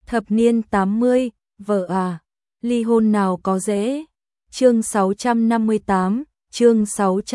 Thập niên 80, vợ à, ly hôn nào có dễ. Chương 658, chương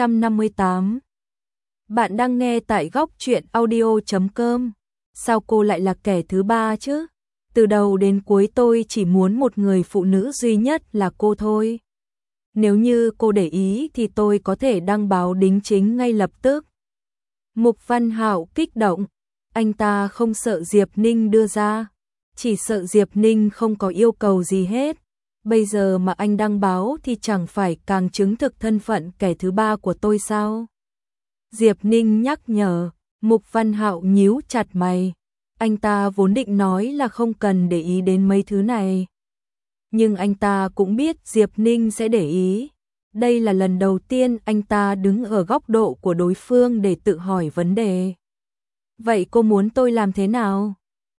658. Bạn đang nghe tại góc truyện audio.com. Sao cô lại là kẻ thứ ba chứ? Từ đầu đến cuối tôi chỉ muốn một người phụ nữ duy nhất là cô thôi. Nếu như cô để ý thì tôi có thể đăng báo đính chính ngay lập tức. Mục Văn Hạo kích động, anh ta không sợ Diệp Ninh đưa ra, chỉ sợ Diệp Ninh không có yêu cầu gì hết. Bây giờ mà anh đăng báo thì chẳng phải càng chứng thực thân phận kẻ thứ ba của tôi sao? Diệp Ninh nhắc nhở. Mục Văn Hạo nhíu chặt mày. Anh ta vốn định nói là không cần để ý đến mấy thứ này. Nhưng anh ta cũng biết Diệp Ninh sẽ để ý. Đây là lần đầu tiên anh ta đứng ở góc độ của đối phương để tự hỏi vấn đề. Vậy cô muốn tôi làm thế nào?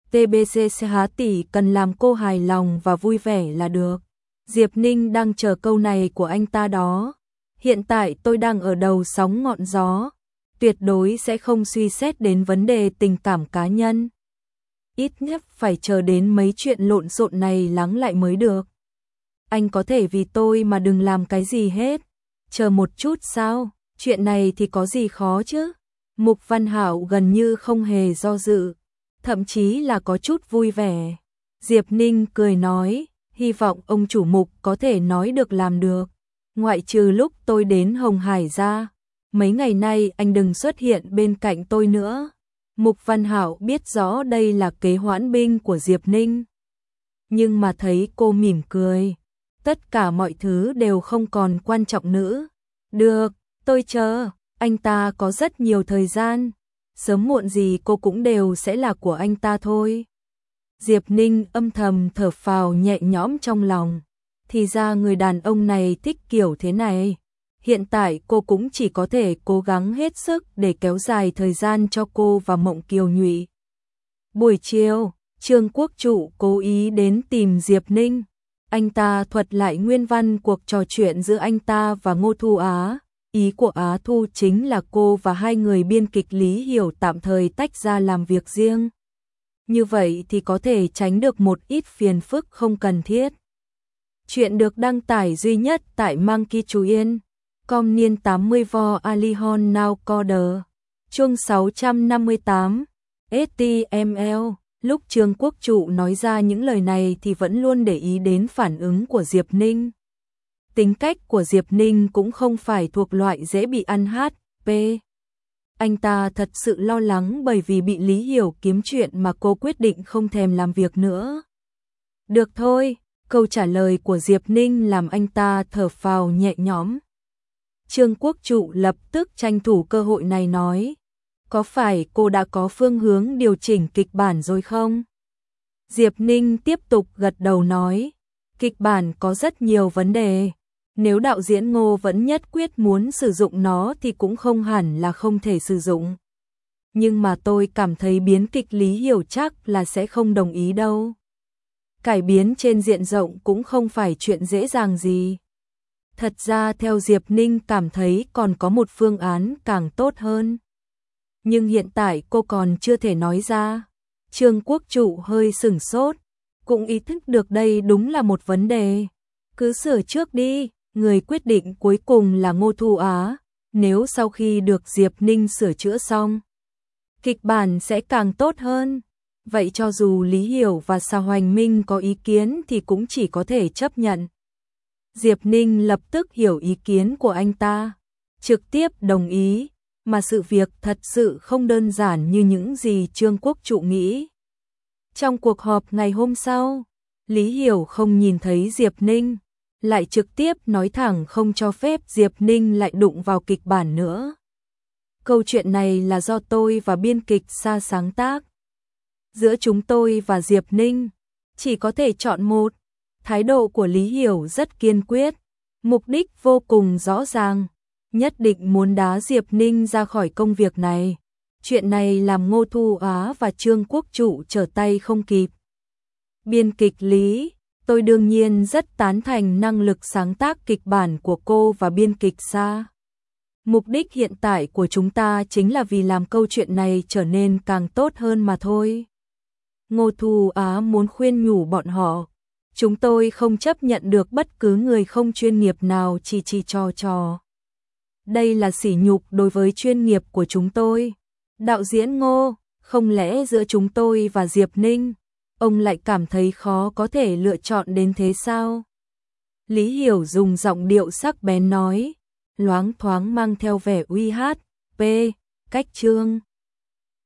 TBC Há tỷ cần làm cô hài lòng và vui vẻ là được. Diệp Ninh đang chờ câu này của anh ta đó. Hiện tại tôi đang ở đầu sóng ngọn gió, tuyệt đối sẽ không suy xét đến vấn đề tình cảm cá nhân. Ít nhất phải chờ đến mấy chuyện lộn xộn này lắng lại mới được. Anh có thể vì tôi mà đừng làm cái gì hết. Chờ một chút sao? Chuyện này thì có gì khó chứ? Mục Văn Hạo gần như không hề do dự, thậm chí là có chút vui vẻ. Diệp Ninh cười nói, hy vọng ông chủ Mục có thể nói được làm được. Ngoại trừ lúc tôi đến Hồng Hải ra, mấy ngày nay anh đừng xuất hiện bên cạnh tôi nữa. Mục Văn Hạo biết rõ đây là kế hoãn binh của Diệp Ninh. Nhưng mà thấy cô mỉm cười, tất cả mọi thứ đều không còn quan trọng nữa. Được, tôi chờ, anh ta có rất nhiều thời gian. Sớm muộn gì cô cũng đều sẽ là của anh ta thôi. Diệp Ninh âm thầm thở phào nhẹ nhõm trong lòng. Thì ra người đàn ông này thích kiểu thế này. Hiện tại cô cũng chỉ có thể cố gắng hết sức để kéo dài thời gian cho cô và Mộng Kiều Nhụy. Buổi chiều, Trương Quốc Trụ cố ý đến tìm Diệp Ninh. Anh ta thuật lại nguyên văn cuộc trò chuyện giữa anh ta và Ngô Thu Á. Ý của Á Thu chính là cô và hai người biên kịch Lý Hiểu tạm thời tách ra làm việc riêng. Như vậy thì có thể tránh được một ít phiền phức không cần thiết. Chuyện được đăng tải duy nhất tại Monkey Chú Yên. Com niên 80 vo Alihon Now Coder. Chương 658. STML. Lúc Trương Quốc Trụ nói ra những lời này thì vẫn luôn để ý đến phản ứng của Diệp Ninh. Tính cách của Diệp Ninh cũng không phải thuộc loại dễ bị ăn HP. Anh ta thật sự lo lắng bởi vì bị Lý Hiểu kiếm chuyện mà cô quyết định không thèm làm việc nữa. Được thôi, câu trả lời của Diệp Ninh làm anh ta thở phào nhẹ nhõm. Trương Quốc Trụ lập tức tranh thủ cơ hội này nói, có phải cô đã có phương hướng điều chỉnh kịch bản rồi không? Diệp Ninh tiếp tục gật đầu nói, kịch bản có rất nhiều vấn đề. Nếu đạo diễn Ngô vẫn nhất quyết muốn sử dụng nó thì cũng không hẳn là không thể sử dụng. Nhưng mà tôi cảm thấy biến kịch Lý Hiểu chắc là sẽ không đồng ý đâu. Cải biến trên diện rộng cũng không phải chuyện dễ dàng gì. Thật ra theo Diệp Ninh cảm thấy còn có một phương án càng tốt hơn. Nhưng hiện tại cô còn chưa thể nói ra. Trương Quốc Trụ hơi sửng sốt, cũng ý thức được đây đúng là một vấn đề. Cứ sửa trước đi, người quyết định cuối cùng là Ngô Thu Á. Nếu sau khi được Diệp Ninh sửa chữa xong, kịch bản sẽ càng tốt hơn. Vậy cho dù Lý Hiểu và Sa Hoành Minh có ý kiến thì cũng chỉ có thể chấp nhận. Diệp Ninh lập tức hiểu ý kiến của anh ta, trực tiếp đồng ý, mà sự việc thật sự không đơn giản như những gì Trương Quốc Trụ nghĩ. Trong cuộc họp ngày hôm sau, Lý Hiểu không nhìn thấy Diệp Ninh, lại trực tiếp nói thẳng không cho phép Diệp Ninh lại đụng vào kịch bản nữa. Câu chuyện này là do tôi và biên kịch Sa sáng tác. Giữa chúng tôi và Diệp Ninh, chỉ có thể chọn một. Thái độ của Lý Hiểu rất kiên quyết, mục đích vô cùng rõ ràng, nhất định muốn đá Diệp Ninh ra khỏi công việc này. Chuyện này làm Ngô Thu Á và Trương Quốc Trụ trở tay không kịp. Biên kịch Lý, tôi đương nhiên rất tán thành năng lực sáng tác kịch bản của cô và biên kịch Sa. Mục đích hiện tại của chúng ta chính là vì làm câu chuyện này trở nên càng tốt hơn mà thôi. Ngô Thu Á muốn khuyên nhủ bọn họ. Chúng tôi không chấp nhận được bất cứ người không chuyên nghiệp nào chỉ trò. Đây là sỉ nhục đối với chuyên nghiệp của chúng tôi. Đạo diễn Ngô, không lẽ giữa chúng tôi và Diệp Ninh, ông lại cảm thấy khó có thể lựa chọn đến thế sao? Lý Hiểu dùng giọng điệu sắc bén nói, loáng thoáng mang theo vẻ uy hát, cách Trương